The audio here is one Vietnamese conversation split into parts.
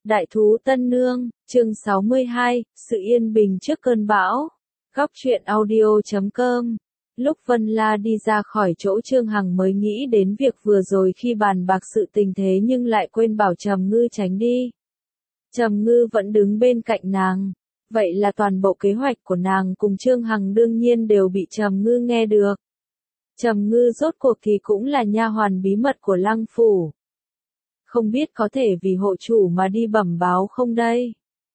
Đại thú Tân Nương, chương 62, sự yên bình trước cơn bão. Góc truyện audio.com. Lúc Vân La đi ra khỏi chỗ Trương Hằng mới nghĩ đến việc vừa rồi khi bàn bạc sự tình thế nhưng lại quên bảo Trầm Ngư tránh đi. Trầm Ngư vẫn đứng bên cạnh nàng. Vậy là toàn bộ kế hoạch của nàng cùng Trương Hằng đương nhiên đều bị Trầm Ngư nghe được. Trầm Ngư rốt cuộc thì cũng là nha hoàn bí mật của Lăng Phủ. Không biết có thể vì hộ chủ mà đi bẩm báo không đây?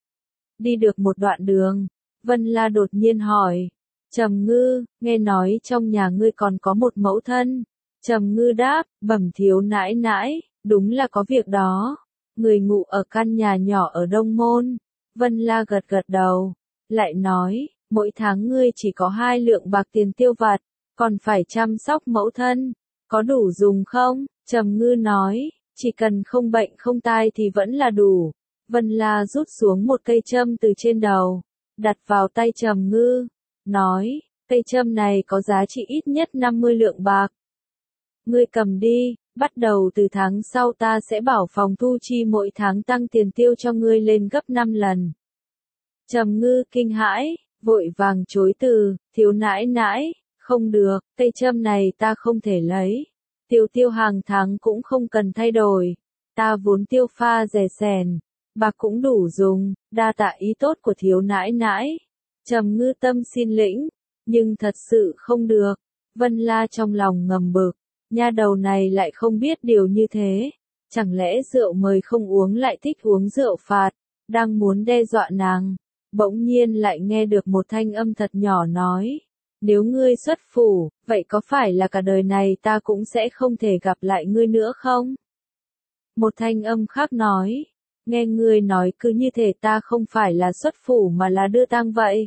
Đi được một đoạn đường, Vân La đột nhiên hỏi. Trầm Ngư, nghe nói trong nhà ngươi còn có một mẫu thân. Trầm Ngư đáp, bẩm thiếu nãi nãi, đúng là có việc đó. Người ngụ ở căn nhà nhỏ ở Đông Môn. Vân La gật gật đầu, lại nói, mỗi tháng ngươi chỉ có 2 lượng bạc tiền tiêu vặt, còn phải chăm sóc mẫu thân, có đủ dùng không? Trầm Ngư nói, chỉ cần không bệnh không tai thì vẫn là đủ. Vân La rút xuống một cây châm từ trên đầu, đặt vào tay Trầm Ngư, nói, cây châm này có giá trị ít nhất 50 lượng bạc. Ngươi cầm đi, bắt đầu từ tháng sau ta sẽ bảo phòng thu chi mỗi tháng tăng tiền tiêu cho ngươi lên gấp 5 lần. Trầm Ngư kinh hãi, vội vàng chối từ, thiếu nãi nãi, không được, cây châm này ta không thể lấy. Tiêu hàng tháng cũng không cần thay đổi. Ta vốn tiêu pha rẻ sèn, bạc cũng đủ dùng, đa tạ ý tốt của thiếu nãi nãi. Trầm Ngư tâm xin lĩnh, nhưng thật sự không được. Vân La trong lòng ngầm bực, nha đầu này lại không biết điều như thế. Chẳng lẽ rượu mời không uống lại thích uống rượu phạt, đang muốn đe dọa nàng. Bỗng nhiên lại nghe được một thanh âm thật nhỏ nói. Nếu ngươi xuất phủ, vậy có phải là cả đời này ta cũng sẽ không thể gặp lại ngươi nữa không? Một thanh âm khác nói, nghe ngươi nói cứ như thể ta không phải là xuất phủ mà là đưa tang vậy.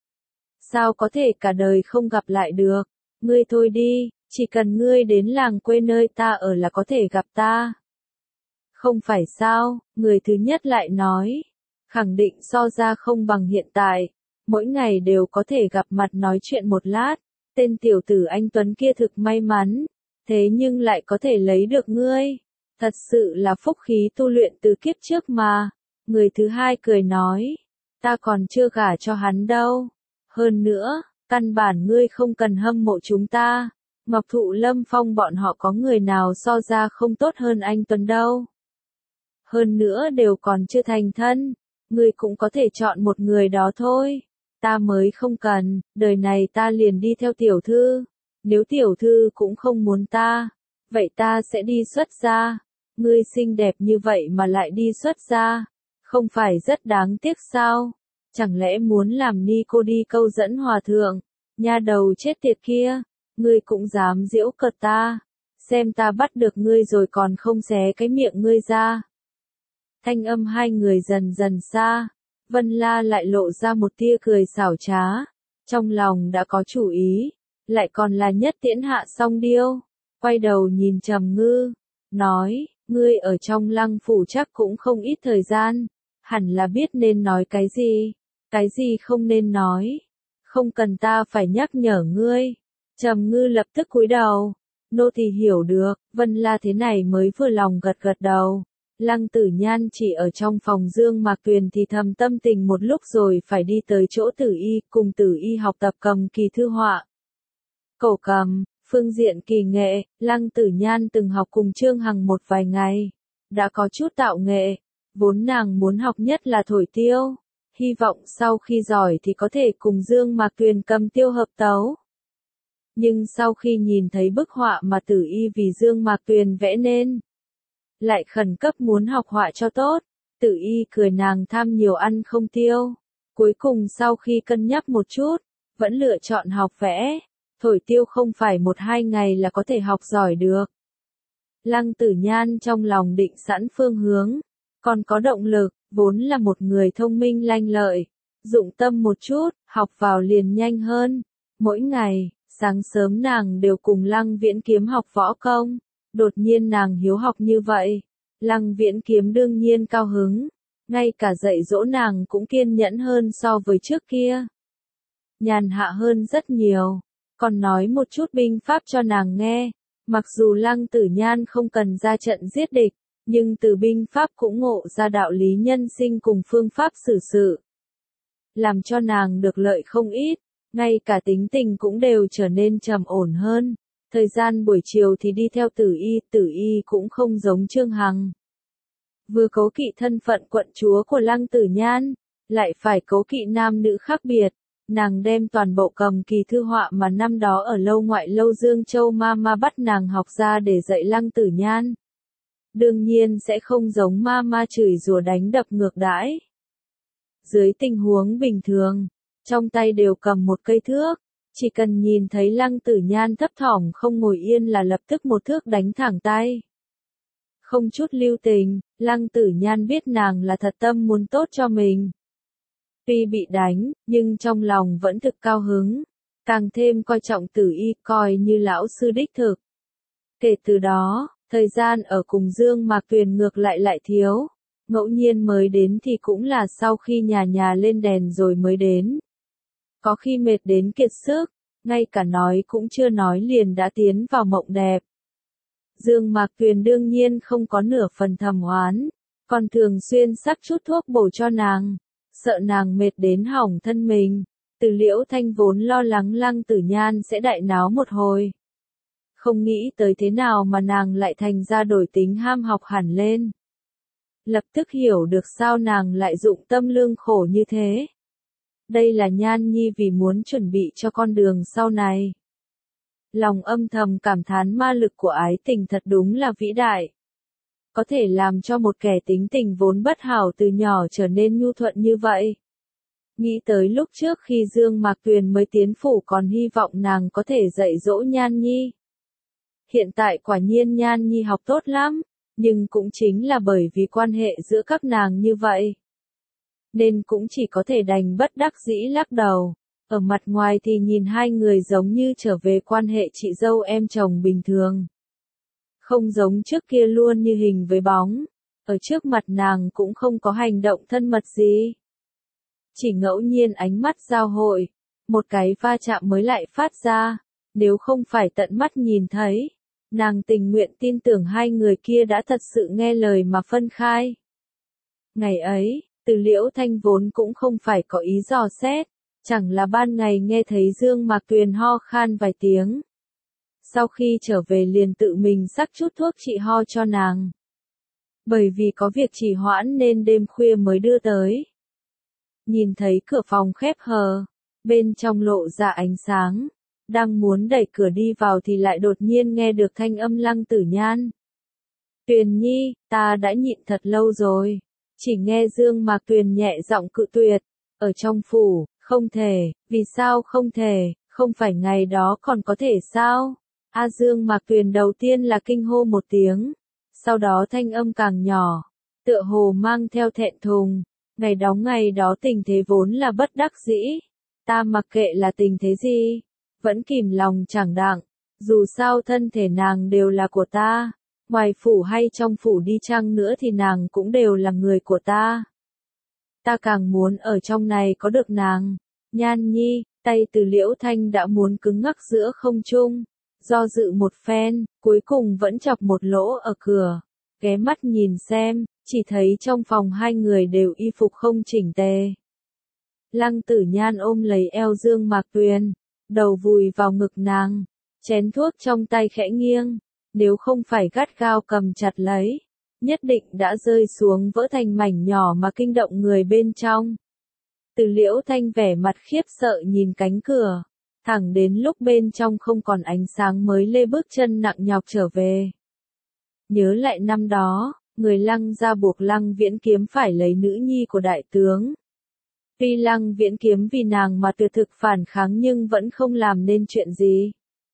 Sao có thể cả đời không gặp lại được? Ngươi thôi đi, chỉ cần ngươi đến làng quê nơi ta ở là có thể gặp ta. Không phải sao, người thứ nhất lại nói, khẳng định so ra không bằng hiện tại. Mỗi ngày đều có thể gặp mặt nói chuyện một lát, tên tiểu tử anh Tuấn kia thực may mắn, thế nhưng lại có thể lấy được ngươi. Thật sự là phúc khí tu luyện từ kiếp trước mà. Người thứ hai cười nói, ta còn chưa gả cho hắn đâu. Hơn nữa, căn bản ngươi không cần hâm mộ chúng ta. Ngọc Thụ Lâm Phong bọn họ có người nào so ra không tốt hơn anh Tuấn đâu. Hơn nữa đều còn chưa thành thân, ngươi cũng có thể chọn một người đó thôi. Ta mới không cần, đời này ta liền đi theo tiểu thư. Nếu tiểu thư cũng không muốn ta, vậy ta sẽ đi xuất gia. Ngươi xinh đẹp như vậy mà lại đi xuất gia, không phải rất đáng tiếc sao? Chẳng lẽ muốn làm ni cô đi câu dẫn hòa thượng? Nha đầu chết tiệt kia, ngươi cũng dám giễu cợt ta, xem ta bắt được ngươi rồi còn không xé cái miệng ngươi ra. Thanh âm hai người dần dần xa. Vân La lại lộ ra một tia cười xảo trá, trong lòng đã có chủ ý, lại còn là nhất tiễn hạ song điêu, quay đầu nhìn Trầm Ngư, nói, ngươi ở trong Lăng Phủ chắc cũng không ít thời gian, hẳn là biết nên nói cái gì không nên nói, không cần ta phải nhắc nhở ngươi. Trầm Ngư lập tức cúi đầu, nô tỳ hiểu được. Vân La thế này mới vừa lòng gật gật đầu. Lăng Tử Nhan chỉ ở trong phòng Dương Mạc Tuyền thì thầm tâm tình một lúc rồi phải đi tới chỗ Tử Y, cùng Tử Y học tập cầm kỳ thư họa. Cổ cầm, phương diện kỳ nghệ, Lăng Tử Nhan từng học cùng Trương Hằng một vài ngày, đã có chút tạo nghệ, vốn nàng muốn học nhất là thổi tiêu, hy vọng sau khi giỏi thì có thể cùng Dương Mạc Tuyền cầm tiêu hợp tấu. Nhưng sau khi nhìn thấy bức họa mà Tử Y vì Dương Mạc Tuyền vẽ nên, lại khẩn cấp muốn học họa cho tốt. Tử Y cười nàng tham nhiều ăn không tiêu. Cuối cùng sau khi cân nhắc một chút, vẫn lựa chọn học vẽ. Thổi tiêu không phải 1-2 ngày là có thể học giỏi được. Lăng Tử Nhan trong lòng định sẵn phương hướng, còn có động lực, vốn là một người thông minh lanh lợi. Dụng tâm một chút, học vào liền nhanh hơn. Mỗi ngày, sáng sớm nàng đều cùng Lăng Viễn Kiếm học võ công. Đột nhiên nàng hiếu học như vậy, Lăng Viễn Kiếm đương nhiên cao hứng, ngay cả dạy dỗ nàng cũng kiên nhẫn hơn so với trước kia. Nhàn hạ hơn rất nhiều, còn nói một chút binh pháp cho nàng nghe, mặc dù Lăng Tử Nhan không cần ra trận giết địch, nhưng từ binh pháp cũng ngộ ra đạo lý nhân sinh cùng phương pháp xử sự. Làm cho nàng được lợi không ít, ngay cả tính tình cũng đều trở nên trầm ổn hơn. Thời gian buổi chiều thì đi theo Tử Y cũng không giống Trương Hằng. Vừa cố kỵ thân phận quận chúa của Lăng Tử Nhan, lại phải cố kỵ nam nữ khác biệt. Nàng đem toàn bộ cầm kỳ thư họa mà năm đó ở lâu ngoại lâu Dương Châu ma bắt nàng học ra để dạy Lăng Tử Nhan. Đương nhiên sẽ không giống ma chửi rủa đánh đập ngược đãi. Dưới tình huống bình thường, trong tay đều cầm một cây thước, chỉ cần nhìn thấy Lăng Tử Nhan thấp thỏm không ngồi yên là lập tức một thước đánh thẳng tay. Không chút lưu tình, Lăng Tử Nhan biết nàng là thật tâm muốn tốt cho mình. Tuy bị đánh, nhưng trong lòng vẫn thực cao hứng, càng thêm coi trọng Tử Y, coi như lão sư đích thực. Kể từ đó, thời gian ở cùng Dương Mạc Tuyền ngược lại thiếu, ngẫu nhiên mới đến thì cũng là sau khi nhà lên đèn rồi mới đến. Có khi mệt đến kiệt sức, ngay cả nói cũng chưa nói liền đã tiến vào mộng đẹp. Dương Mạc Tuyền đương nhiên không có nửa phần thầm oán, còn thường xuyên sắc chút thuốc bổ cho nàng, sợ nàng mệt đến hỏng thân mình. Từ Liễu Thanh vốn lo lắng Lăng Tử Nhan sẽ đại náo một hồi. Không nghĩ tới thế nào mà nàng lại thành ra đổi tính ham học hẳn lên. Lập tức hiểu được sao nàng lại dụng tâm lương khổ như thế. Đây là Nhan Nhi vì muốn chuẩn bị cho con đường sau này. Lòng âm thầm cảm thán ma lực của ái tình thật đúng là vĩ đại. Có thể làm cho một kẻ tính tình vốn bất hảo từ nhỏ trở nên nhu thuận như vậy. Nghĩ tới lúc trước khi Dương Mạc Tuyền mới tiến phủ còn hy vọng nàng có thể dạy dỗ Nhan Nhi. Hiện tại quả nhiên Nhan Nhi học tốt lắm, nhưng cũng chính là bởi vì quan hệ giữa các nàng như vậy. Nên cũng chỉ có thể đành bất đắc dĩ lắc đầu. Ở mặt ngoài thì nhìn hai người giống như trở về quan hệ chị dâu em chồng bình thường. Không giống trước kia luôn như hình với bóng. Ở trước mặt nàng cũng không có hành động thân mật gì. Chỉ ngẫu nhiên ánh mắt giao hội, một cái va chạm mới lại phát ra. Nếu không phải tận mắt nhìn thấy, nàng tình nguyện tin tưởng hai người kia đã thật sự nghe lời mà phân khai. Ngày ấy, Từ Liễu Thanh vốn cũng không phải có ý dò xét, chẳng là ban ngày nghe thấy Dương Mạc Tuyền ho khan vài tiếng. Sau khi trở về liền tự mình xắc chút thuốc trị ho cho nàng. Bởi vì có việc trì hoãn nên đêm khuya mới đưa tới. Nhìn thấy cửa phòng khép hờ, bên trong lộ ra ánh sáng. Đang muốn đẩy cửa đi vào thì lại đột nhiên nghe được thanh âm Lăng Tử Nhan. Tuyền Nhi, ta đã nhịn thật lâu rồi. Chỉ nghe Dương Mạc Tuyền nhẹ giọng cự tuyệt. Ở trong phủ, không thể, vì sao không thể, không phải ngày đó còn có thể sao? Dương Mạc Tuyền đầu tiên là kinh hô một tiếng. Sau đó thanh âm càng nhỏ, tựa hồ mang theo thẹn thùng. Ngày đó tình thế vốn là bất đắc dĩ. Ta mặc kệ là tình thế gì. Vẫn kìm lòng chẳng đặng, dù sao thân thể nàng đều là của ta, ngoài phủ hay trong phủ đi chăng nữa thì nàng cũng đều là người của ta. Ta càng muốn ở trong này có được nàng. Nhan Nhi, tay Từ Liễu Thanh đã muốn cứng ngắc giữa không trung, do dự một phen, cuối cùng vẫn chọc một lỗ ở cửa, ghé mắt nhìn xem, chỉ thấy trong phòng hai người đều y phục không chỉnh tề. Lăng Tử Nhan ôm lấy eo Dương Mạc Tuyền, đầu vùi vào ngực nàng, chén thuốc trong tay khẽ nghiêng, nếu không phải gắt gao cầm chặt lấy, nhất định đã rơi xuống vỡ thành mảnh nhỏ mà kinh động người bên trong. Từ Liễu Thanh vẻ mặt khiếp sợ nhìn cánh cửa, thẳng đến lúc bên trong không còn ánh sáng mới lê bước chân nặng nhọc trở về. Nhớ lại năm đó, người Lăng gia buộc Lăng Viễn Kiếm phải lấy nữ nhi của đại tướng. Tuy Lăng Viễn Kiếm vì nàng mà tuyệt thực phản kháng nhưng vẫn không làm nên chuyện gì.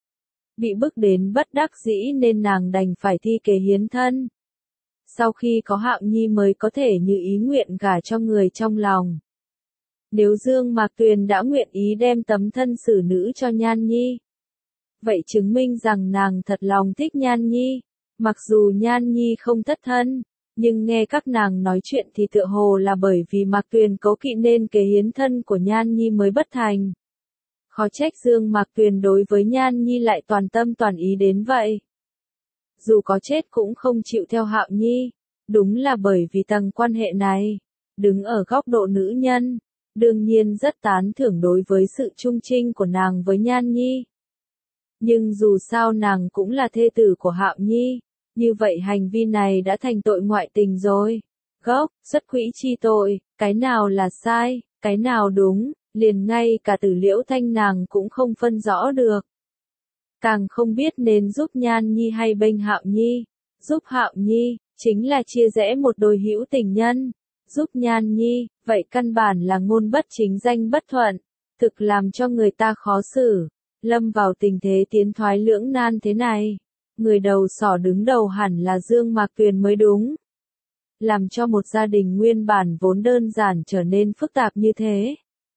Bị bức đến bất đắc dĩ nên nàng đành phải thi kế hiến thân. Sau khi có Hạo Nhi mới có thể như ý nguyện gả cho người trong lòng. Nếu Dương Mạc Tuyền đã nguyện ý đem tấm thân xử nữ cho Nhan Nhi, vậy chứng minh rằng nàng thật lòng thích Nhan Nhi. Mặc dù Nhan Nhi không thất thân, nhưng nghe các nàng nói chuyện thì tựa hồ là bởi vì Mạc Tuyền cố kỵ nên kế hiến thân của Nhan Nhi mới bất thành. Khó trách Dương Mạc Tuyền đối với Nhan Nhi lại toàn tâm toàn ý đến vậy. Dù có chết cũng không chịu theo Hạo Nhi, Đúng là bởi vì tầng quan hệ này, đứng ở góc độ nữ nhân, đương nhiên rất tán thưởng đối với sự trung trinh của nàng với Nhan Nhi. Nhưng dù sao nàng cũng là thê tử của Hạo Nhi, như vậy hành vi này đã thành tội ngoại tình rồi. Gốc, xuất quỹ chi tội, cái nào là sai, cái nào đúng, liền ngay cả Tử Liễu Thanh nàng cũng không phân rõ được. Càng không biết nên giúp Nhan Nhi hay bênh Hạo Nhi. Giúp Hạo Nhi, chính là chia rẽ một đôi hữu tình nhân. Giúp Nhan Nhi, vậy căn bản là ngôn bất chính danh bất thuận, thực làm cho người ta khó xử. Lâm vào tình thế tiến thoái lưỡng nan thế này, người đầu sỏ đứng đầu hẳn là Dương Mạc Tuyền mới đúng. Làm cho một gia đình nguyên bản vốn đơn giản trở nên phức tạp như thế.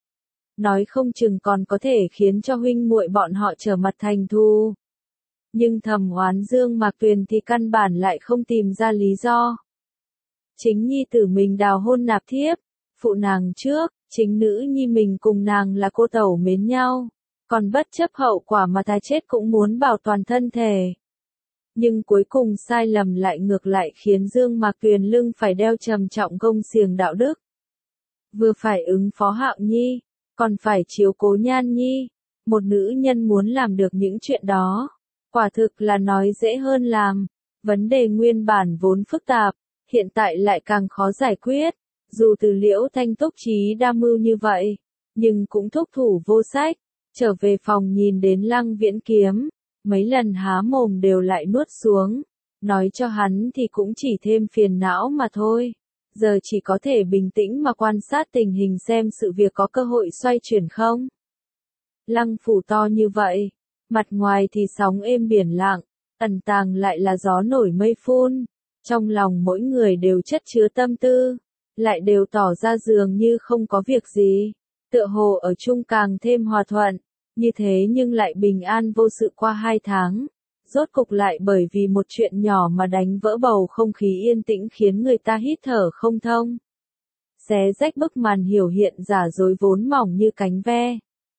Nói không chừng còn có thể khiến cho huynh muội bọn họ trở mặt thành thù. Nhưng thầm oán Dương Mạc Tuyền thì căn bản lại không tìm ra lý do. Chính nhi tử mình đào hôn nạp thiếp, phụ nàng trước, chính nữ nhi mình cùng nàng là cô tẩu mến nhau, còn bất chấp hậu quả mà thà chết cũng muốn bảo toàn thân thể. Nhưng cuối cùng sai lầm lại ngược lại khiến Dương Mạc Tuyền lưng phải đeo trầm trọng gông xiềng đạo đức. Vừa phải ứng phó Hạo Nhi, còn phải chiếu cố Nhan Nhi. Một nữ nhân muốn làm được những chuyện đó, quả thực là nói dễ hơn làm. Vấn đề nguyên bản vốn phức tạp, hiện tại lại càng khó giải quyết. Dù Từ Liễu Thanh túc trí đa mưu như vậy, nhưng cũng thúc thủ vô sách. Trở về phòng nhìn đến Lăng Viễn Kiếm, mấy lần há mồm đều lại nuốt xuống. Nói cho hắn thì cũng chỉ thêm phiền não mà thôi. Giờ chỉ có thể bình tĩnh mà quan sát tình hình xem sự việc có cơ hội xoay chuyển không. Lăng phủ to như vậy, mặt ngoài thì sóng êm biển lặng, ẩn tàng lại là gió nổi mây phun. Trong lòng mỗi người đều chất chứa tâm tư, lại đều tỏ ra dường như không có việc gì. Tựa hồ ở chung càng thêm hòa thuận, như thế nhưng lại bình an vô sự qua 2 tháng. Rốt cục lại bởi vì một chuyện nhỏ mà đánh vỡ bầu không khí yên tĩnh khiến người ta hít thở không thông. Xé rách bức màn hiểu hiện giả dối vốn mỏng như cánh ve.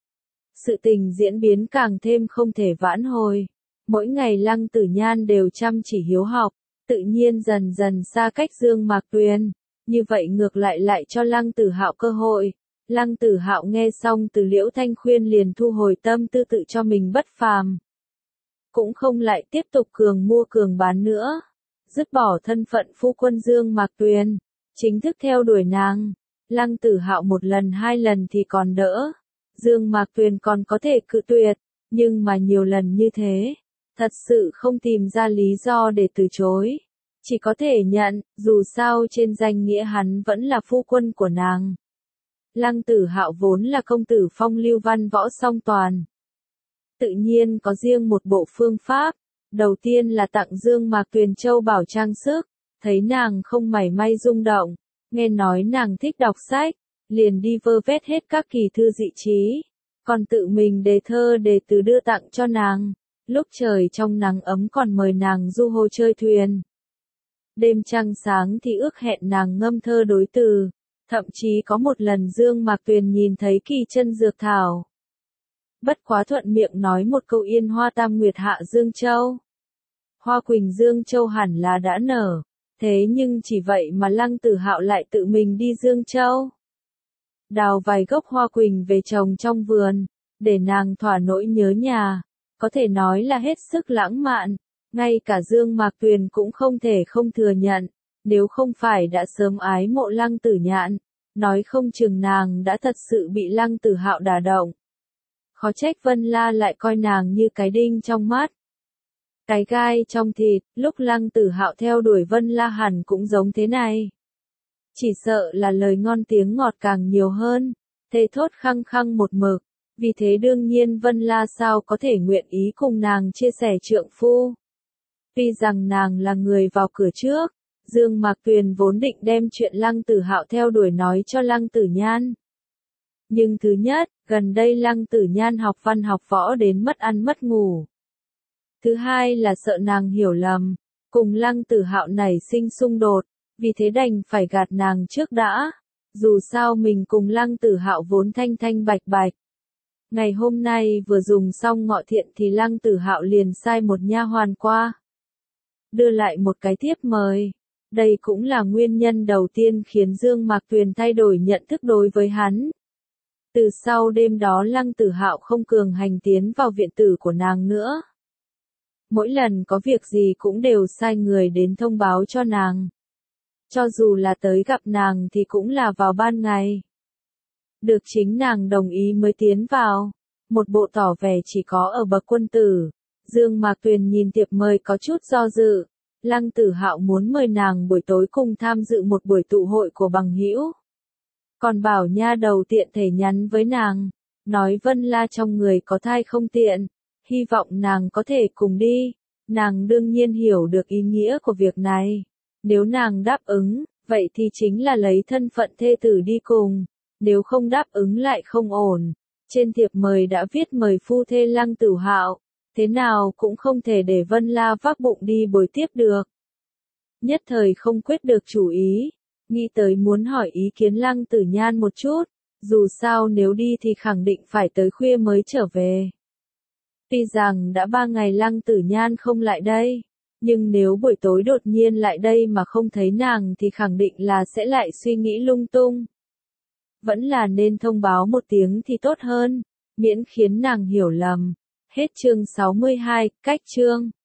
Sự tình diễn biến càng thêm không thể vãn hồi. Mỗi ngày Lăng Tử Nhan đều chăm chỉ hiếu học, tự nhiên dần dần xa cách Dương Mạc Tuyền. Như vậy ngược lại cho Lăng Tử Hạo cơ hội. Lăng Tử Hạo nghe xong Từ Liễu Thanh khuyên liền thu hồi tâm tư tự cho mình bất phàm. Cũng không lại tiếp tục cường mua cường bán nữa. Dứt bỏ thân phận phu quân Dương Mạc Tuyền, chính thức theo đuổi nàng. Lăng Tử Hạo một lần 2 lần thì còn đỡ. Dương Mạc Tuyền còn có thể cự tuyệt, nhưng mà nhiều lần như thế, thật sự không tìm ra lý do để từ chối. Chỉ có thể nhận, dù sao trên danh nghĩa hắn vẫn là phu quân của nàng. Lăng Tử Hạo vốn là công tử phong lưu văn võ song toàn. Tự nhiên có riêng một bộ phương pháp. Đầu tiên là tặng Dương Mạc Tuyền châu bảo trang sức, thấy nàng không mảy may rung động, nghe nói nàng thích đọc sách, liền đi vơ vét hết các kỳ thư dị chí, còn tự mình đề thơ đề từ đưa tặng cho nàng. Lúc trời trong nắng ấm còn mời nàng du hồ chơi thuyền. Đêm trăng sáng thì ước hẹn nàng ngâm thơ đối từ. Thậm chí có một lần Dương Mạc Tuyền nhìn thấy kỳ chân dược thảo. Bất quá thuận miệng nói một câu yên hoa tam nguyệt hạ Dương Châu. Hoa quỳnh Dương Châu hẳn là đã nở, thế nhưng chỉ vậy mà Lăng Tử Hạo lại tự mình đi Dương Châu. Đào vài gốc hoa quỳnh về trồng trong vườn, để nàng thỏa nỗi nhớ nhà, có thể nói là hết sức lãng mạn, ngay cả Dương Mạc Tuyền cũng không thể không thừa nhận, nếu không phải đã sớm ái mộ Lăng Tử Nhạn, nói không chừng nàng đã thật sự bị Lăng Tử Hạo đả động. Khó trách Vân La lại coi nàng như cái đinh trong mắt, cái gai trong thịt. Lúc Lăng Tử Hạo theo đuổi Vân La hẳn cũng giống thế này. Chỉ sợ là lời ngon tiếng ngọt càng nhiều hơn, thề thốt khăng khăng một mực. Vì thế đương nhiên Vân La sao có thể nguyện ý cùng nàng chia sẻ trượng phu. Tuy rằng nàng là người vào cửa trước, Dương Mạc Tuyền vốn định đem chuyện Lăng Tử Hạo theo đuổi nói cho Lăng Tử Nhan. Nhưng thứ nhất, gần đây Lăng Tử Nhan học văn học võ đến mất ăn mất ngủ. Thứ hai là sợ nàng hiểu lầm, cùng Lăng Tử Hạo nảy sinh xung đột, vì thế đành phải gạt nàng trước đã. Dù sao mình cùng Lăng Tử Hạo vốn thanh thanh bạch bạch. Ngày hôm nay vừa dùng xong ngọ thiện thì Lăng Tử Hạo liền sai một nha hoàn qua, đưa lại một cái thiếp mời. Đây cũng là nguyên nhân đầu tiên khiến Dương Mạc Tuyền thay đổi nhận thức đối với hắn. Từ sau đêm đó Lăng Tử Hạo không cường hành tiến vào viện tử của nàng nữa. Mỗi lần có việc gì cũng đều sai người đến thông báo cho nàng. Cho dù là tới gặp nàng thì cũng là vào ban ngày. Được chính nàng đồng ý mới tiến vào. Một bộ tỏ vẻ chỉ có ở bậc quân tử. Dương Mạc Tuyền nhìn thiệp mời có chút do dự. Lăng Tử Hạo muốn mời nàng buổi tối cùng tham dự một buổi tụ hội của bằng hữu. Còn bảo nha đầu tiện thể nhắn với nàng. Nói Vân La trong người có thai không tiện. Hy vọng nàng có thể cùng đi. Nàng đương nhiên hiểu được ý nghĩa của việc này. Nếu nàng đáp ứng, vậy thì chính là lấy thân phận thê tử đi cùng. Nếu không đáp ứng lại không ổn. Trên thiệp mời đã viết mời phu thê Lăng Tử Hạo. Thế nào cũng không thể để Vân La vác bụng đi buổi tiếp được. Nhất thời không quyết được chủ ý. Nghĩ tới muốn hỏi ý kiến Lăng Tử Nhan một chút. Dù sao nếu đi thì khẳng định phải tới khuya mới trở về. Tuy rằng đã 3 ngày Lăng Tử Nhan không lại đây. Nhưng nếu buổi tối đột nhiên lại đây mà không thấy nàng thì khẳng định là sẽ lại suy nghĩ lung tung. Vẫn là nên thông báo một tiếng thì tốt hơn. Miễn khiến nàng hiểu lầm. Hết chương 62, cách chương.